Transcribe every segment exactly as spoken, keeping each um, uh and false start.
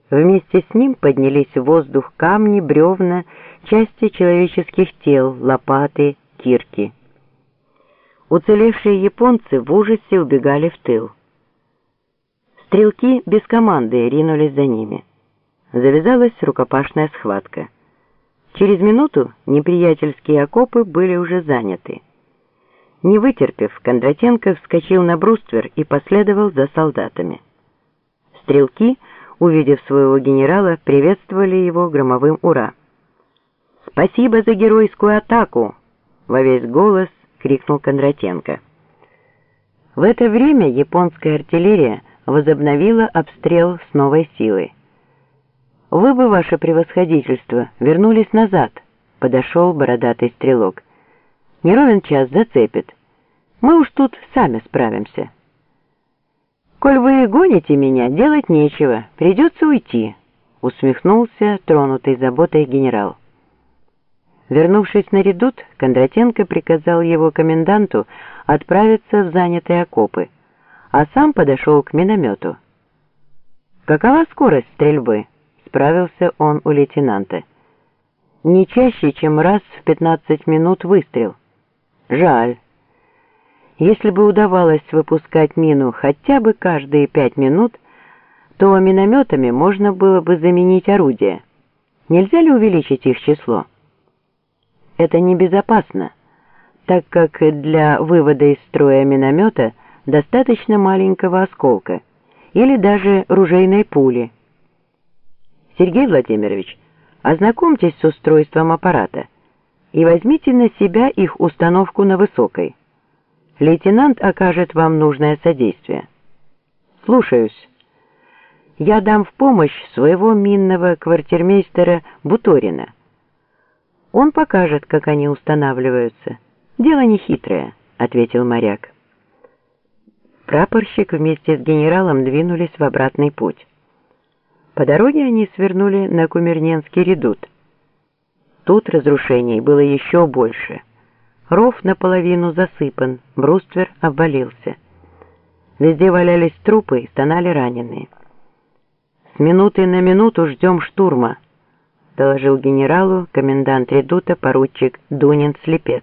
Вместе с ним поднялись в воздух камни, бревна, части человеческих тел, лопаты, кирки. Уцелевшие японцы в ужасе убегали в тыл. Стрелки без команды ринулись за ними. Завязалась рукопашная схватка. Через минуту неприятельские окопы были уже заняты. Не вытерпев, Кондратенко вскочил на бруствер и последовал за солдатами. Стрелки, увидев своего генерала, приветствовали его громовым «Ура!». «Спасибо за геройскую атаку!» — во весь голос крикнул Кондратенко. В это время японская артиллерия возобновила обстрел с новой силой. «Вы бы, ваше превосходительство, вернулись назад», — подошел бородатый стрелок. «Не ровен час зацепит. Мы уж тут сами справимся». «Коль вы гоните меня, делать нечего, придется уйти», — усмехнулся тронутый заботой генерал. Вернувшись на редут, Кондратенко приказал его коменданту отправиться в занятые окопы, а сам подошел к миномету. «Какова скорость стрельбы?» — справился он у лейтенанта. «Не чаще, чем раз в пятнадцать минут выстрел». «Жаль. Если бы удавалось выпускать мину хотя бы каждые пять минут, то минометами можно было бы заменить орудия. Нельзя ли увеличить их число?» Это небезопасно, так как для вывода из строя миномета достаточно маленького осколка или даже ружейной пули. Сергей Владимирович, ознакомьтесь с устройством аппарата и возьмите на себя их установку на высокой. Лейтенант окажет вам нужное содействие. Слушаюсь. Я дам в помощь своего минного квартирмейстера Буторина. Он покажет, как они устанавливаются. Дело нехитрое, ответил моряк. Прапорщик вместе с генералом двинулись в обратный путь. По дороге они свернули на Кумерненский редут. Тут разрушений было еще больше. Ров наполовину засыпан, бруствер обвалился. Везде валялись трупы и стонали раненые. «С минуты на минуту ждем штурма», — доложил генералу комендант редута поручик Дунин-Слепец.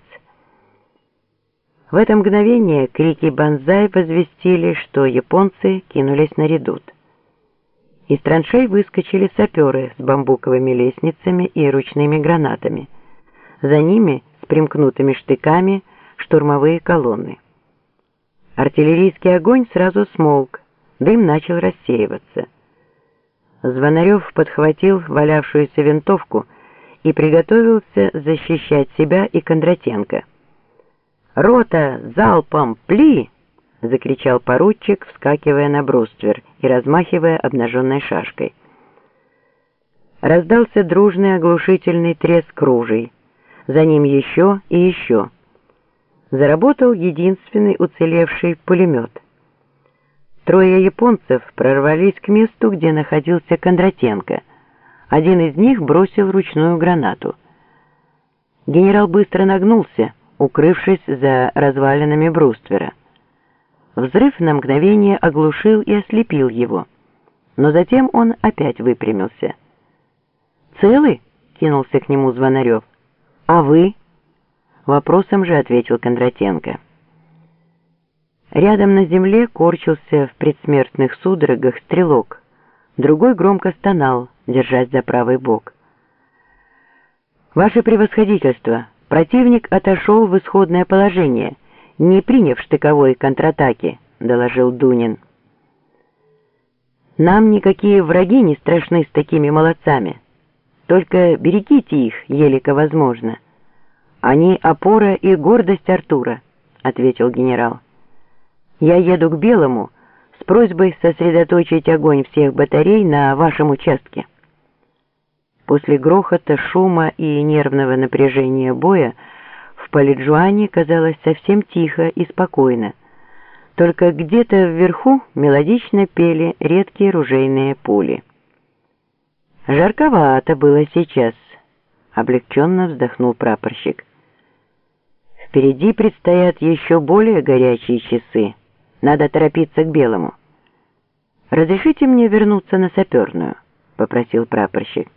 В это мгновение крики «Бонзай» возвестили, что японцы кинулись на редут. Из траншей выскочили саперы с бамбуковыми лестницами и ручными гранатами. За ними, с примкнутыми штыками, штурмовые колонны. Артиллерийский огонь сразу смолк, дым начал рассеиваться. Звонарев подхватил валявшуюся винтовку и приготовился защищать себя и Кондратенко. «Рота, залпом, пли!» — закричал поручик, вскакивая на бруствер и размахивая обнаженной шашкой. Раздался дружный оглушительный треск ружей. За ним еще и еще. Заработал единственный уцелевший пулемет. Трое японцев прорвались к месту, где находился Кондратенко. Один из них бросил ручную гранату. Генерал быстро нагнулся, укрывшись за развалинами бруствера. Взрыв на мгновение оглушил и ослепил его, но затем он опять выпрямился. «Целы?» — кинулся к нему Звонарев. «А вы?» — вопросом же ответил Кондратенко. Рядом на земле корчился в предсмертных судорогах стрелок, другой громко стонал, держась за правый бок. «Ваше превосходительство, противник отошел в исходное положение, не приняв штыковой контратаки», — доложил Дунин. «Нам никакие враги не страшны с такими молодцами. Только берегите их, елико возможно. Они опора и гордость Артура», — ответил генерал. «Я еду к Белому с просьбой сосредоточить огонь всех батарей на вашем участке». После грохота, шума и нервного напряжения боя в Паледжуане казалось совсем тихо и спокойно. Только где-то вверху мелодично пели редкие ружейные пули. «Жарковато было сейчас», — облегченно вздохнул прапорщик. «Впереди предстоят еще более горячие часы. Надо торопиться к Белому. Разрешите мне вернуться на саперную? — попросил прапорщик.